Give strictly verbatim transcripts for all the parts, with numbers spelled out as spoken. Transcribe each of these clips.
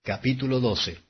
Capítulo doce.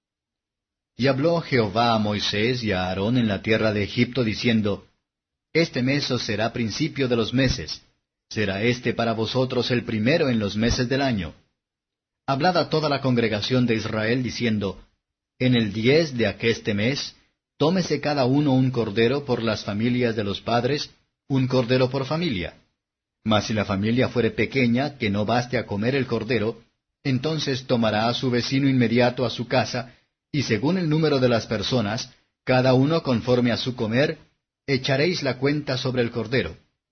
Y habló Jehová a Moisés y a Aarón en la tierra de Egipto, diciendo, Este mes os será principio de los meses, será este para vosotros el primero en los meses del año. Hablad a toda la congregación de Israel, diciendo, En el diez de aqueste mes, tómese cada uno un cordero por las familias de los padres, un cordero por familia. Mas si la familia fuere pequeña, que no baste a comer el cordero, entonces tomará a su vecino inmediato a su casa, y según el número de las personas, cada uno conforme a su comer, echaréis la cuenta sobre el cordero.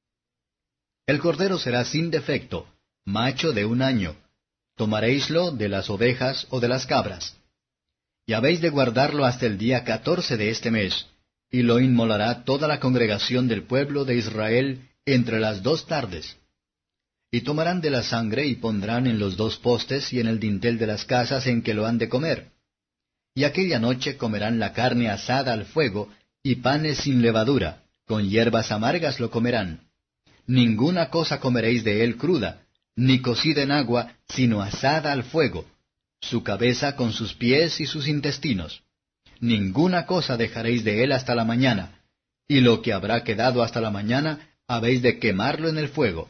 El cordero será sin defecto, macho de un año. Tomaréislo de las ovejas o de las cabras. Y habéis de guardarlo hasta el día catorce de este mes, y lo inmolará toda la congregación del pueblo de Israel entre las dos tardes. Y tomarán de la sangre y pondrán en los dos postes y en el dintel de las casas en que lo han de comer. Y aquella noche comerán la carne asada al fuego, y panes sin levadura, con hierbas amargas lo comerán. Ninguna cosa comeréis de él cruda, ni cocida en agua, sino asada al fuego, su cabeza con sus pies y sus intestinos. Ninguna cosa dejaréis de él hasta la mañana, y lo que habrá quedado hasta la mañana habéis de quemarlo en el fuego.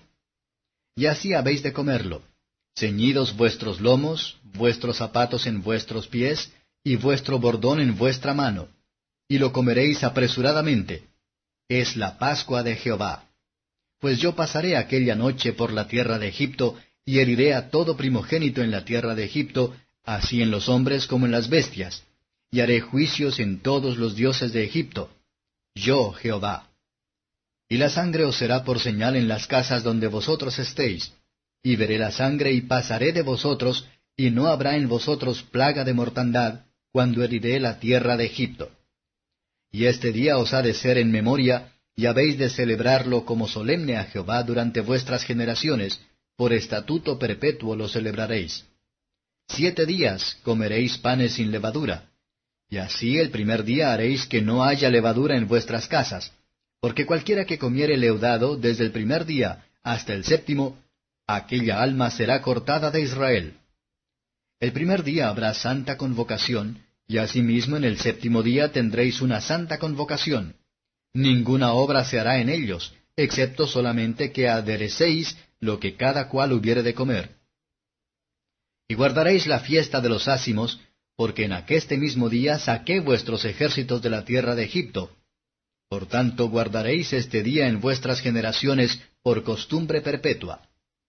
Y así habéis de comerlo, ceñidos vuestros lomos, vuestros zapatos en vuestros pies, y vuestro bordón en vuestra mano, y lo comeréis apresuradamente. Es la Pascua de Jehová. Pues yo pasaré aquella noche por la tierra de Egipto, y heriré a todo primogénito en la tierra de Egipto, así en los hombres como en las bestias, y haré juicios en todos los dioses de Egipto. Yo, Jehová. Y la sangre os será por señal en las casas donde vosotros estéis, y veré la sangre y pasaré de vosotros, y no habrá en vosotros plaga de mortandad, cuando heriré la tierra de Egipto. Y este día os ha de ser en memoria, y habéis de celebrarlo como solemne a Jehová durante vuestras generaciones, por estatuto perpetuo lo celebraréis. Siete días comeréis panes sin levadura, y así el primer día haréis que no haya levadura en vuestras casas, porque cualquiera que comiere leudado desde el primer día hasta el séptimo, aquella alma será cortada de Israel. El primer día habrá santa convocación, y asimismo en el séptimo día tendréis una santa convocación. Ninguna obra se hará en ellos, excepto solamente que aderecéis lo que cada cual hubiere de comer. Y guardaréis la fiesta de los ázimos, porque en aqueste mismo día saqué vuestros ejércitos de la tierra de Egipto. Por tanto guardaréis este día en vuestras generaciones por costumbre perpetua.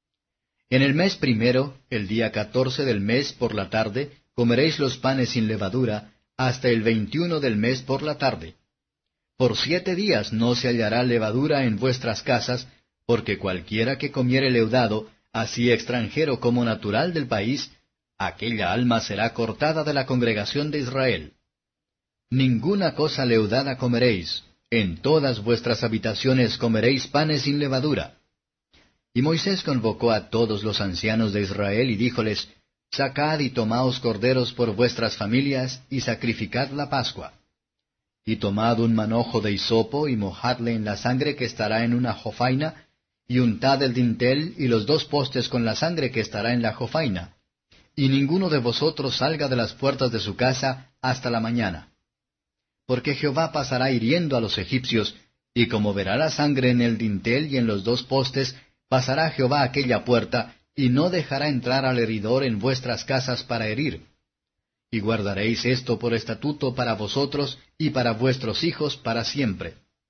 En el mes primero, el día catorce del mes por la tarde, comeréis los panes sin levadura, hasta el veintiuno del mes por la tarde. Por siete días no se hallará levadura en vuestras casas, porque cualquiera que comiere leudado, así extranjero como natural del país, aquella alma será cortada de la congregación de Israel. Ninguna cosa leudada comeréis, en todas vuestras habitaciones comeréis panes sin levadura. Y Moisés convocó a todos los ancianos de Israel y díjoles, Sacad y tomaos corderos por vuestras familias, y sacrificad la Pascua. Y tomad un manojo de hisopo, y mojadle en la sangre que estará en una jofaina, y untad el dintel y los dos postes con la sangre que estará en la jofaina. Y ninguno de vosotros salga de las puertas de su casa hasta la mañana. Porque Jehová pasará hiriendo a los egipcios, y como verá la sangre en el dintel y en los dos postes, pasará Jehová aquella puerta, y no dejará entrar al heridor en vuestras casas para herir. Y guardaréis esto por estatuto para vosotros y para vuestros hijos para siempre.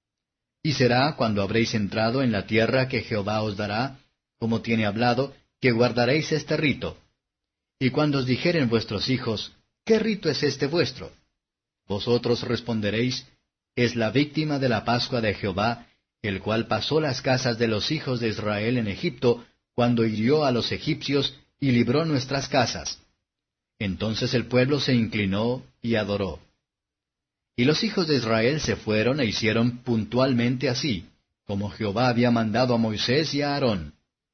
Y será cuando habréis entrado en la tierra que Jehová os dará, como tiene hablado, que guardaréis este rito. Y cuando os dijeren vuestros hijos, ¿qué rito es este vuestro? Vosotros responderéis, es la víctima de la Pascua de Jehová, el cual pasó las casas de los hijos de Israel en Egipto, cuando hirió a los egipcios y libró nuestras casas. Entonces el pueblo se inclinó y adoró. Y los hijos de Israel se fueron e hicieron puntualmente así, como Jehová había mandado a Moisés y a Aarón.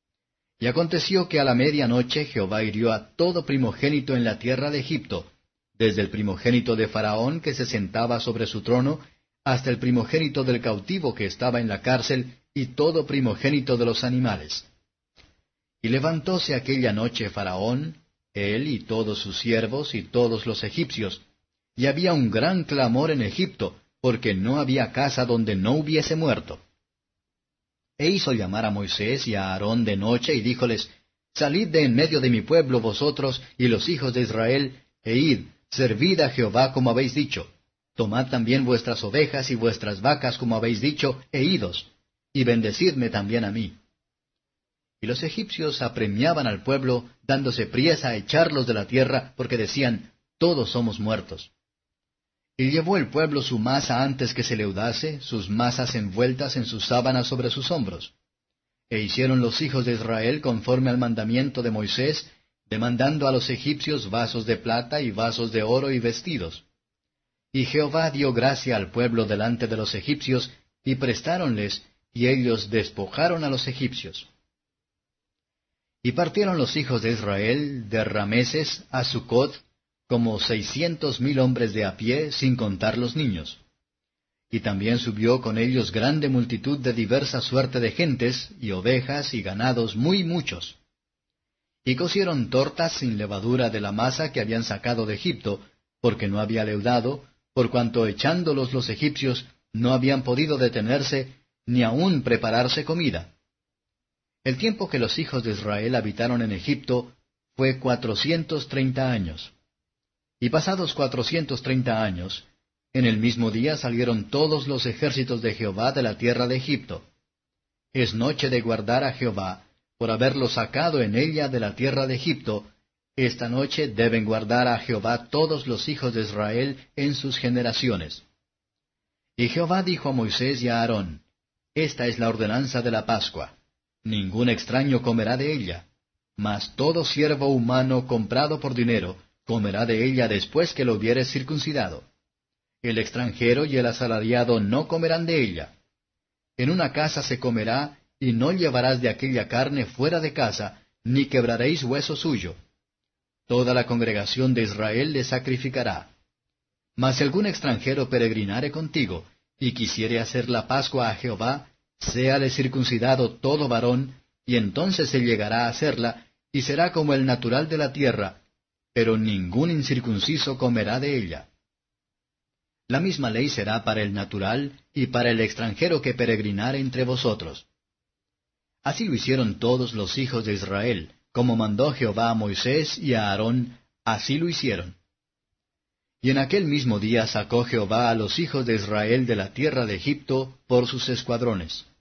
Y aconteció que a la medianoche Jehová hirió a todo primogénito en la tierra de Egipto, desde el primogénito de Faraón que se sentaba sobre su trono, hasta el primogénito del cautivo que estaba en la cárcel, y todo primogénito de los animales. Y levantóse aquella noche Faraón, él y todos sus siervos y todos los egipcios, y había un gran clamor en Egipto, porque no había casa donde no hubiese muerto. E hizo llamar a Moisés y a Aarón de noche, y díjoles, Salid de en medio de mi pueblo vosotros y los hijos de Israel, e id, servid a Jehová como habéis dicho. Tomad también vuestras ovejas y vuestras vacas como habéis dicho, e idos, y bendecidme también a mí. Y los egipcios apremiaban al pueblo, dándose priesa a echarlos de la tierra, porque decían, Todos somos muertos. Y llevó el pueblo su masa antes que se leudase, sus masas envueltas en sus sábanas sobre sus hombros. E hicieron los hijos de Israel conforme al mandamiento de Moisés, demandando a los egipcios vasos de plata y vasos de oro y vestidos. Y Jehová dio gracia al pueblo delante de los egipcios, y prestáronles, y ellos despojaron a los egipcios. Y partieron los hijos de Israel de Rameses a Sucot, como seiscientos mil hombres de a pie, sin contar los niños. Y también subió con ellos grande multitud de diversa suerte de gentes, y ovejas, y ganados muy muchos. Y cocieron tortas sin levadura de la masa que habían sacado de Egipto, porque no había leudado, por cuanto echándolos los egipcios no habían podido detenerse, ni aun prepararse comida. El tiempo que los hijos de Israel habitaron en Egipto fue cuatrocientos treinta años. Y pasados cuatrocientos treinta años, en el mismo día salieron todos los ejércitos de Jehová de la tierra de Egipto. Es noche de guardar a Jehová, por haberlo sacado en ella de la tierra de Egipto. Esta noche deben guardar a Jehová todos los hijos de Israel en sus generaciones. Y Jehová dijo a Moisés y a Aarón, Esta es la ordenanza de la Pascua. Ningún extraño comerá de ella, mas todo siervo humano comprado por dinero comerá de ella después que lo hubieres circuncidado. El extranjero y el asalariado no comerán de ella. En una casa se comerá, y no llevarás de aquella carne fuera de casa, ni quebraréis hueso suyo. Toda la congregación de Israel le sacrificará. Mas si algún extranjero peregrinare contigo, y quisiere hacer la Pascua a Jehová, séale circuncidado todo varón, y entonces se llegará a hacerla, y será como el natural de la tierra, pero ningún incircunciso comerá de ella. La misma ley será para el natural y para el extranjero que peregrinare entre vosotros. Así lo hicieron todos los hijos de Israel, como mandó Jehová a Moisés y a Aarón, así lo hicieron. Y en aquel mismo día sacó Jehová a los hijos de Israel de la tierra de Egipto por sus escuadrones.